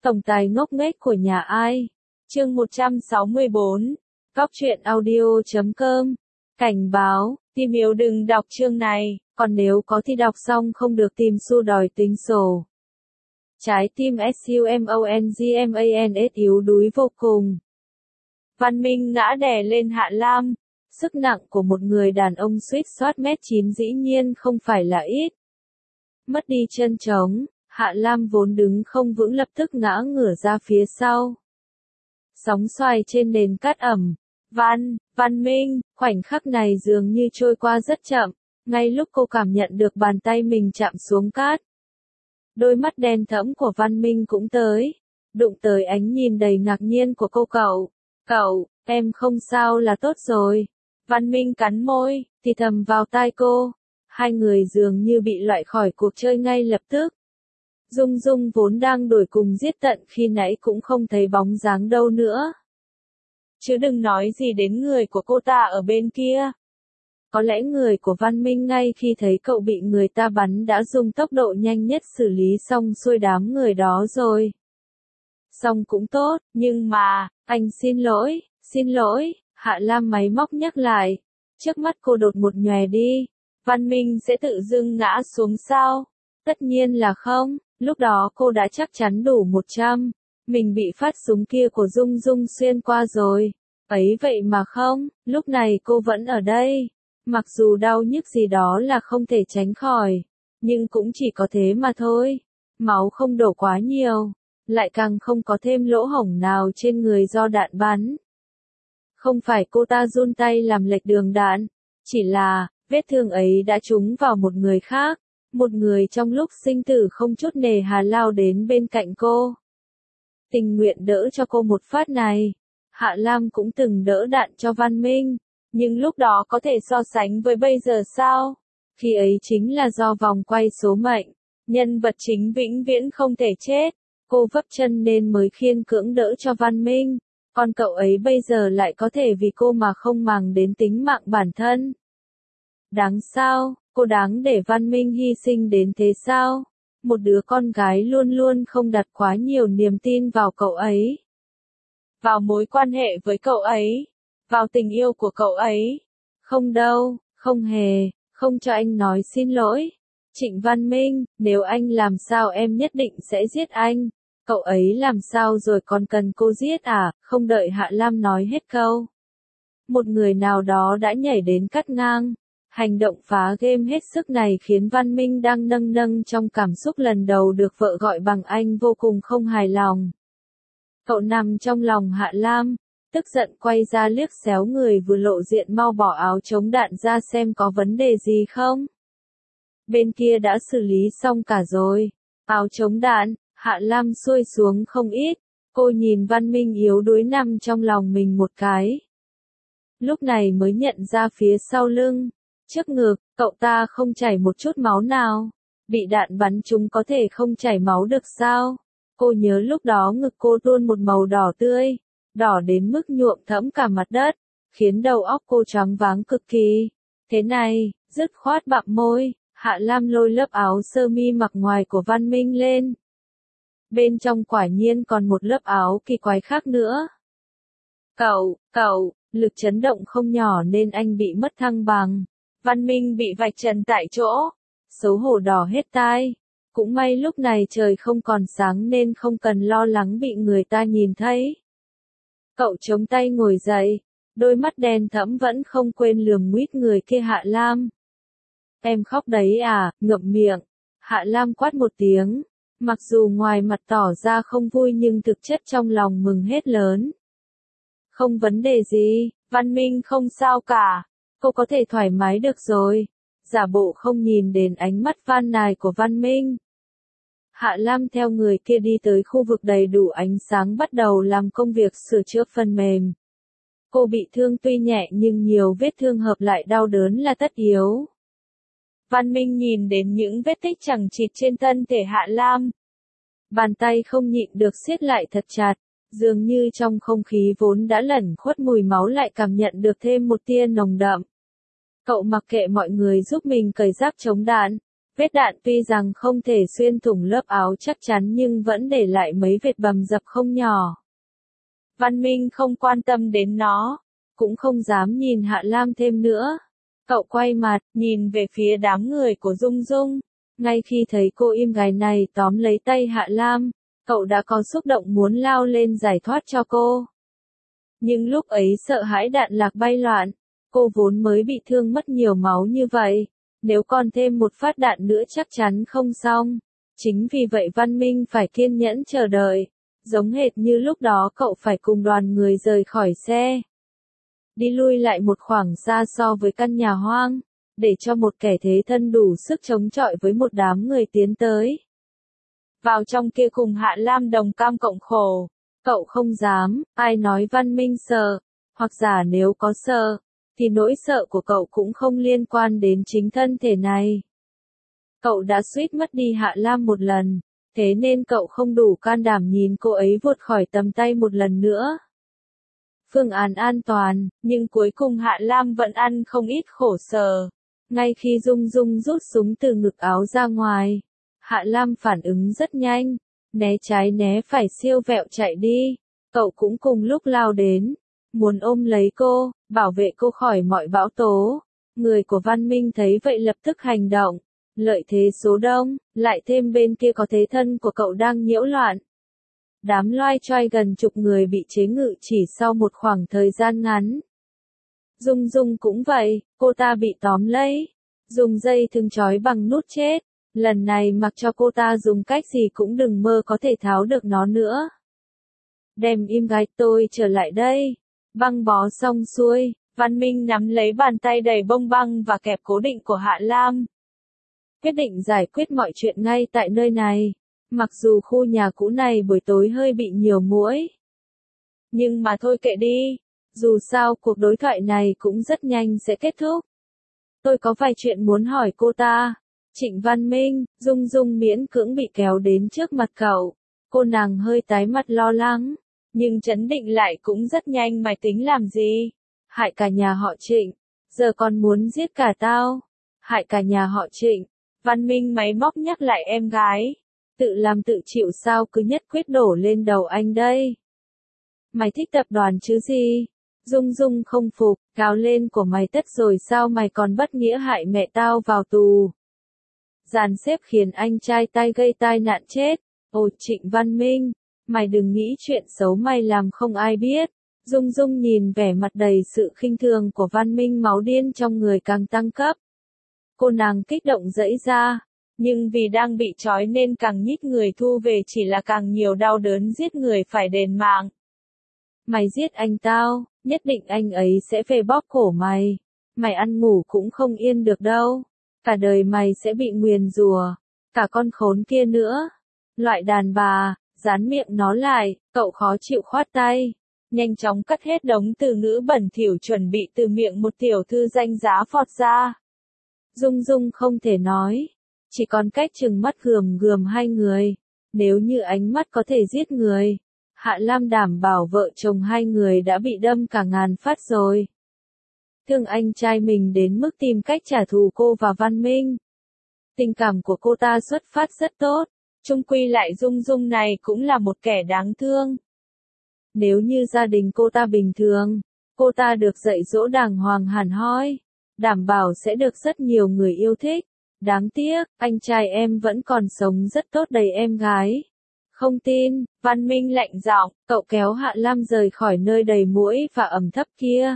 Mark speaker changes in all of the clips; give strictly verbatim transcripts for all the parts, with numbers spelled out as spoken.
Speaker 1: Tổng tài ngốc nghếch của nhà ai? Chương một trăm sáu mươi bốn. Góc truyện audio chấm com. Cảnh báo, tìm hiểu đừng đọc chương này, còn nếu có thì đọc xong không được tìm xu đòi tính sổ. Trái tim SUMONGMANS yếu đuối vô cùng. Văn Minh ngã đè lên Hạ Lam. Sức nặng của một người đàn ông suýt soát mét chín dĩ nhiên không phải là ít. Mất đi chân trống, Hạ Lam vốn đứng không vững lập tức ngã ngửa ra phía sau. Sóng xoài trên nền cát ẩm. Văn, Văn Minh, khoảnh khắc này dường như trôi qua rất chậm, ngay lúc cô cảm nhận được bàn tay mình chạm xuống cát. Đôi mắt đen thẫm của Văn Minh cũng tới, đụng tới ánh nhìn đầy ngạc nhiên của cô. Cậu, cậu, em không sao là tốt rồi. Văn Minh cắn môi, thì thầm vào tai cô. Hai người dường như bị loại khỏi cuộc chơi ngay lập tức. Dung Dung vốn đang đuổi cùng giết tận khi nãy cũng không thấy bóng dáng đâu nữa. Chứ đừng nói gì đến người của cô ta ở bên kia. Có lẽ người của Văn Minh ngay khi thấy cậu bị người ta bắn đã dùng tốc độ nhanh nhất xử lý xong xuôi đám người đó rồi. Xong cũng tốt, nhưng mà, anh xin lỗi, xin lỗi, Hạ Lam máy móc nhắc lại. Trước mắt cô đột một nhòe đi. Văn Minh sẽ tự dưng ngã xuống sao? Tất nhiên là không, lúc đó cô đã chắc chắn đủ một trăm. Mình bị phát súng kia của Dung Dung xuyên qua rồi. Ấy vậy mà không, lúc này cô vẫn ở đây. Mặc dù đau nhức gì đó là không thể tránh khỏi, nhưng cũng chỉ có thế mà thôi. Máu không đổ quá nhiều, lại càng không có thêm lỗ hổng nào trên người do đạn bắn. Không phải cô ta run tay làm lệch đường đạn, chỉ là, vết thương ấy đã trúng vào một người khác, một người trong lúc sinh tử không chút nề hà lao đến bên cạnh cô. Tình nguyện đỡ cho cô một phát này. Hạ Lam cũng từng đỡ đạn cho Văn Minh, nhưng lúc đó có thể so sánh với bây giờ sao? Khi ấy chính là do vòng quay số mệnh, nhân vật chính vĩnh viễn không thể chết. Cô vấp chân nên mới khiêng cưỡng đỡ cho Văn Minh, còn cậu ấy bây giờ lại có thể vì cô mà không màng đến tính mạng bản thân. Đáng sao, cô đáng để Văn Minh hy sinh đến thế sao? Một đứa con gái luôn luôn không đặt quá nhiều niềm tin vào cậu ấy. Vào mối quan hệ với cậu ấy. Vào tình yêu của cậu ấy. Không đâu, không hề, không cho anh nói xin lỗi. Trịnh Văn Minh, nếu anh làm sao em nhất định sẽ giết anh. Cậu ấy làm sao rồi còn cần cô giết à? Không đợi Hạ Lam nói hết câu. Một người nào đó đã nhảy đến cắt ngang. Hành động phá game hết sức này khiến Văn Minh đang nâng nâng trong cảm xúc lần đầu được vợ gọi bằng anh vô cùng không hài lòng. Cậu nằm trong lòng Hạ Lam, tức giận quay ra liếc xéo người vừa lộ diện mau bỏ áo chống đạn ra xem có vấn đề gì không. Bên kia đã xử lý xong cả rồi. Áo chống đạn, Hạ Lam xuôi xuống không ít. Cô nhìn Văn Minh yếu đuối nằm trong lòng mình một cái. Lúc này mới nhận ra phía sau lưng, trước ngực, cậu ta không chảy một chút máu nào. Bị đạn bắn trúng có thể không chảy máu được sao? Cô nhớ lúc đó ngực cô tuôn một màu đỏ tươi, đỏ đến mức nhuộm thẫm cả mặt đất, khiến đầu óc cô choáng váng cực kỳ. Thế này, dứt khoát bặm môi, Hạ Lam lôi lớp áo sơ mi mặc ngoài của Văn Minh lên. Bên trong quả nhiên còn một lớp áo kỳ quái khác nữa. Cậu, cậu, lực chấn động không nhỏ nên anh bị mất thăng bằng. Văn Minh bị vạch trần tại chỗ, xấu hổ đỏ hết tai. Cũng may lúc này trời không còn sáng nên không cần lo lắng bị người ta nhìn thấy. Cậu chống tay ngồi dậy, đôi mắt đen thẫm vẫn không quên lườm nguýt người kia Hạ Lam. Em khóc đấy à, ngậm miệng. Hạ Lam quát một tiếng, mặc dù ngoài mặt tỏ ra không vui nhưng thực chất trong lòng mừng hết lớn. Không vấn đề gì, Văn Minh không sao cả, cô có thể thoải mái được rồi. Giả bộ không nhìn đến ánh mắt van nài của Văn Minh. Hạ Lam theo người kia đi tới khu vực đầy đủ ánh sáng bắt đầu làm công việc sửa chữa phần mềm. Cô bị thương tuy nhẹ nhưng nhiều vết thương hợp lại đau đớn là tất yếu. Văn Minh nhìn đến những vết tích chằng chịt trên thân thể Hạ Lam. Bàn tay không nhịn được siết lại thật chặt, dường như trong không khí vốn đã lẩn khuất mùi máu lại cảm nhận được thêm một tia nồng đậm. Cậu mặc kệ mọi người giúp mình cởi giáp chống đạn, Vết đạn tuy rằng không thể xuyên thủng lớp áo chắc chắn nhưng vẫn để lại mấy vệt bầm dập không nhỏ. Văn Minh không quan tâm đến nó, cũng không dám nhìn Hạ Lam thêm nữa. Cậu quay mặt, nhìn về phía đám người của Dung Dung. Ngay khi thấy cô im gái này tóm lấy tay Hạ Lam, cậu đã có xúc động muốn lao lên giải thoát cho cô. Nhưng lúc ấy sợ hãi đạn lạc bay loạn, cô vốn mới bị thương mất nhiều máu như vậy, nếu còn thêm một phát đạn nữa chắc chắn không xong. Chính vì vậy Văn Minh phải kiên nhẫn chờ đợi, giống hệt như lúc đó cậu phải cùng đoàn người rời khỏi xe. Đi lui lại một khoảng xa so với căn nhà hoang, để cho một kẻ thế thân đủ sức chống chọi với một đám người tiến tới. Vào trong kia cùng Hạ Lam đồng cam cộng khổ, cậu không dám, ai nói Văn Minh sợ, hoặc giả nếu có sợ, thì nỗi sợ của cậu cũng không liên quan đến chính thân thể này. Cậu đã suýt mất đi Hạ Lam một lần, thế nên cậu không đủ can đảm nhìn cô ấy vụt khỏi tầm tay một lần nữa. Phương án an toàn, nhưng cuối cùng Hạ Lam vẫn ăn không ít khổ sở. Ngay khi Dung Dung rút súng từ ngực áo ra ngoài, Hạ Lam phản ứng rất nhanh, né trái né phải siêu vẹo chạy đi. Cậu cũng cùng lúc lao đến, muốn ôm lấy cô, bảo vệ cô khỏi mọi bão tố. Người của Văn Minh thấy vậy lập tức hành động. Lợi thế số đông, lại thêm bên kia có thế thân của cậu đang nhiễu loạn. Đám loai choai gần chục người bị chế ngự chỉ sau một khoảng thời gian ngắn. Dung Dung cũng vậy, cô ta bị tóm lấy, dùng dây thừng trói bằng nút chết. Lần này mặc cho cô ta dùng cách gì cũng đừng mơ có thể tháo được nó nữa. Đem im gái tôi trở lại đây. Băng bó xong xuôi, Văn Minh nắm lấy bàn tay đầy bông băng và kẹp cố định của Hạ Lam. Quyết định giải quyết mọi chuyện ngay tại nơi này. Mặc dù khu nhà cũ này buổi tối hơi bị nhiều muỗi. Nhưng mà thôi kệ đi. Dù sao cuộc đối thoại này cũng rất nhanh sẽ kết thúc. Tôi có vài chuyện muốn hỏi cô ta. Trịnh Văn Minh, Dung Dung miễn cưỡng bị kéo đến trước mặt cậu. Cô nàng hơi tái mặt lo lắng. Nhưng trấn định lại cũng rất nhanh. Mày tính làm gì? Hại cả nhà họ Trịnh. Giờ còn muốn giết cả tao. Hại cả nhà họ Trịnh. Văn Minh máy móc nhắc lại em gái. Tự làm tự chịu sao cứ nhất quyết đổ lên đầu anh đây. Mày thích tập đoàn chứ gì? Dung Dung không phục, gào lên của mày tất rồi sao mày còn bất nghĩa hại mẹ tao vào tù. Dàn xếp khiến anh trai tay gây tai nạn chết. Ồ Trịnh Văn Minh, mày đừng nghĩ chuyện xấu mày làm không ai biết. Dung Dung nhìn vẻ mặt đầy sự khinh thường của Văn Minh, máu điên trong người càng tăng cấp. Cô nàng kích động giãy ra, nhưng vì đang bị trói nên càng nhích người thu về chỉ là càng nhiều đau đớn, giết người phải đền mạng. Mày giết anh tao, nhất định anh ấy sẽ về bóp cổ mày. Mày ăn ngủ cũng không yên được đâu. Cả đời mày sẽ bị nguyền rủa, cả con khốn kia nữa. Loại đàn bà, dán miệng nó lại, cậu khó chịu khoát tay. Nhanh chóng cắt hết đống từ ngữ bẩn thỉu chuẩn bị từ miệng một tiểu thư danh giá phọt ra. Dung Dung không thể nói, chỉ còn cách chừng mắt gườm gườm hai người. Nếu như ánh mắt có thể giết người, Hạ Lam đảm bảo vợ chồng hai người đã bị đâm cả ngàn phát rồi. Thương anh trai mình đến mức tìm cách trả thù cô và Văn Minh. Tình cảm của cô ta xuất phát rất tốt, chung quy lại Dung Dung này cũng là một kẻ đáng thương. Nếu như gia đình cô ta bình thường, cô ta được dạy dỗ đàng hoàng hẳn hoi, đảm bảo sẽ được rất nhiều người yêu thích. Đáng tiếc, anh trai em vẫn còn sống rất tốt đầy em gái. Không tin, Văn Minh lạnh giọng, cậu kéo Hạ Lam rời khỏi nơi đầy muỗi và ẩm thấp kia.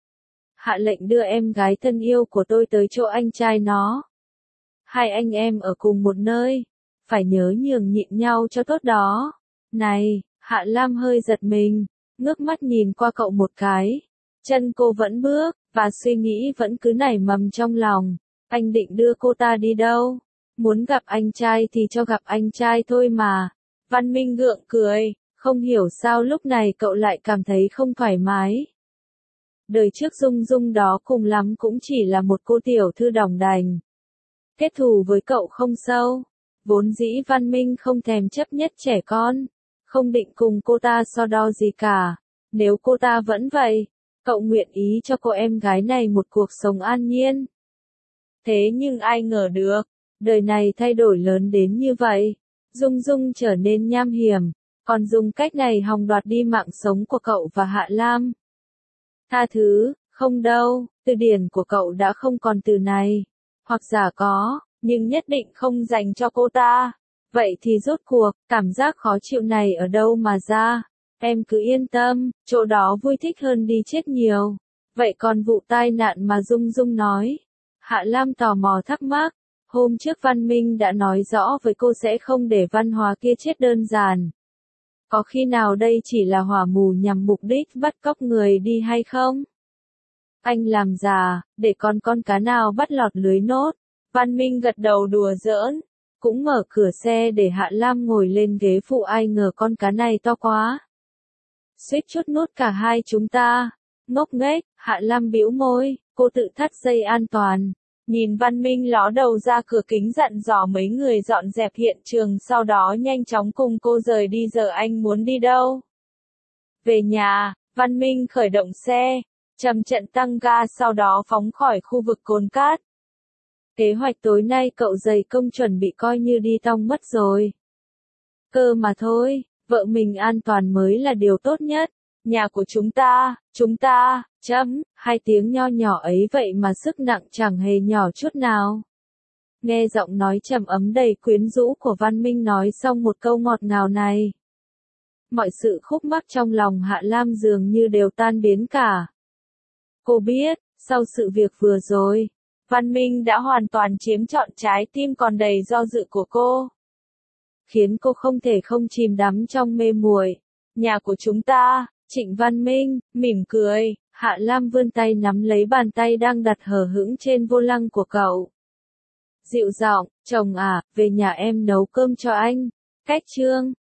Speaker 1: Hạ lệnh đưa em gái thân yêu của tôi tới chỗ anh trai nó. Hai anh em ở cùng một nơi, phải nhớ nhường nhịn nhau cho tốt đó. Này, Hạ Lam hơi giật mình, ngước mắt nhìn qua cậu một cái. Chân cô vẫn bước, và suy nghĩ vẫn cứ nảy mầm trong lòng. Anh định đưa cô ta đi đâu? Muốn gặp anh trai thì cho gặp anh trai thôi mà. Văn Minh gượng cười, không hiểu sao lúc này cậu lại cảm thấy không thoải mái. Đời trước Dung Dung đó cùng lắm cũng chỉ là một cô tiểu thư đỏng đành. Kết thù với cậu không sâu. Vốn dĩ Văn Minh không thèm chấp nhất trẻ con. Không định cùng cô ta so đo gì cả. Nếu cô ta vẫn vậy, cậu nguyện ý cho cô em gái này một cuộc sống an nhiên. Thế nhưng ai ngờ được, Đời này thay đổi lớn đến như vậy. Dung Dung trở nên nham hiểm, còn dùng cách này hòng đoạt đi mạng sống của cậu và Hạ Lam. Tha thứ, không đâu, từ điển của cậu đã không còn từ này. Hoặc giả có, nhưng nhất định không dành cho cô ta. Vậy thì rốt cuộc, cảm giác khó chịu này ở đâu mà ra? Em cứ yên tâm, chỗ đó vui thích hơn đi chết nhiều. Vậy còn vụ tai nạn mà Dung Dung nói? Hạ Lam tò mò thắc mắc. Hôm trước Văn Minh đã nói rõ với cô sẽ không để Văn Hóa kia chết đơn giản. Có khi nào đây chỉ là hỏa mù nhằm mục đích bắt cóc người đi hay không? Anh làm già, để con con cá nào bắt lọt lưới nốt. Văn Minh gật đầu đùa giỡn, cũng mở cửa xe để Hạ Lam ngồi lên ghế phụ, ai ngờ con cá này to quá. Suýt chút nuốt cả hai chúng ta. Ngốc nghếch, Hạ Lam bĩu môi, cô tự thắt dây an toàn. Nhìn Văn Minh ló đầu ra cửa kính dặn dò mấy người dọn dẹp hiện trường, sau đó nhanh chóng cùng cô rời đi. Giờ anh muốn đi đâu? Về nhà. Văn Minh khởi động xe, chậm chậm tăng ga, sau đó phóng khỏi khu vực Cồn Cát. Kế hoạch tối nay cậu dày công chuẩn bị coi như đi tong mất rồi. Cơ mà thôi, vợ mình an toàn mới là điều tốt nhất. Nhà của chúng ta, chúng ta, chấm, hai tiếng nho nhỏ ấy vậy mà sức nặng chẳng hề nhỏ chút nào. Nghe giọng nói trầm ấm đầy quyến rũ của Văn Minh nói xong một câu ngọt ngào này. Mọi sự khúc mắc trong lòng Hạ Lam dường như đều tan biến cả. Cô biết, sau sự việc vừa rồi, Văn Minh đã hoàn toàn chiếm trọn trái tim còn đầy do dự của cô. Khiến cô không thể không chìm đắm trong mê muội. Nhà của chúng ta, Trịnh Văn Minh, mỉm cười, Hạ Lam vươn tay nắm lấy bàn tay đang đặt hờ hững trên vô lăng của cậu. Dịu giọng, chồng à, về nhà em nấu cơm cho anh. Cách chương